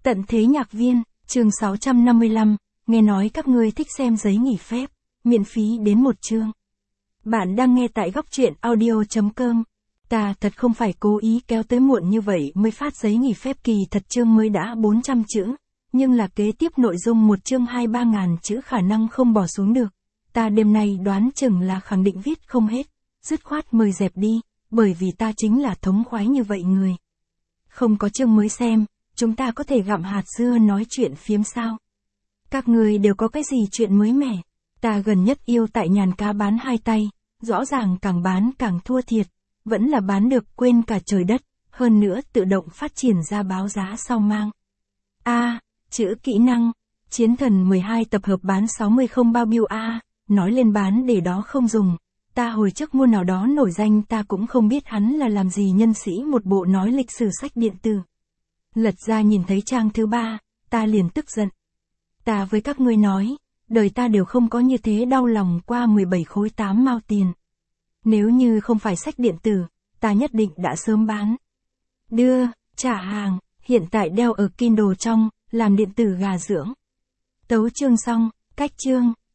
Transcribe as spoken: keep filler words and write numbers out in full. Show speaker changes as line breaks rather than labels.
Tận thế nhạc viên, chương sáu trăm năm mươi lăm, nghe nói các ngươi thích xem giấy nghỉ phép, miễn phí đến một chương. Bạn đang nghe tại góc truyện audio chấm com. Ta thật không phải cố ý kéo tới muộn như vậy mới phát giấy nghỉ phép, kỳ thật chương mới đã bốn trăm chữ, nhưng là kế tiếp nội dung một chương hai ba ngàn chữ khả năng không bỏ xuống được. Ta đêm nay đoán chừng là khẳng định viết không hết, dứt khoát mời dẹp đi, bởi vì ta chính là thống khoái như vậy người. Không có chương mới xem, chúng ta có thể gặm hạt dưa nói chuyện phiếm sao? Các người đều có cái gì chuyện mới mẻ? Ta gần nhất yêu tại nhàn cá bán hai tay, rõ ràng càng bán càng thua thiệt, vẫn là bán được quên cả trời đất, hơn nữa tự động phát triển ra báo giá sau mang. A, chữ kỹ năng, chiến thần mười hai tập hợp bán sáu mươi không bao biêu A, nói lên bán để đó không dùng. Ta hồi trước mua nào đó nổi danh ta cũng không biết hắn là làm gì, nhân sĩ một bộ nói lịch sử sách điện tử. Lật ra nhìn thấy trang thứ ba, ta liền tức giận. Ta với các ngươi nói, đời ta đều không có như thế đau lòng qua mười bảy khối tám mao tiền. Nếu như không phải sách điện tử, ta nhất định đã sớm bán. Đưa, trả hàng, hiện tại đeo ở Kindle trong, làm điện tử gà dưỡng. Tấu chương xong, cách chương.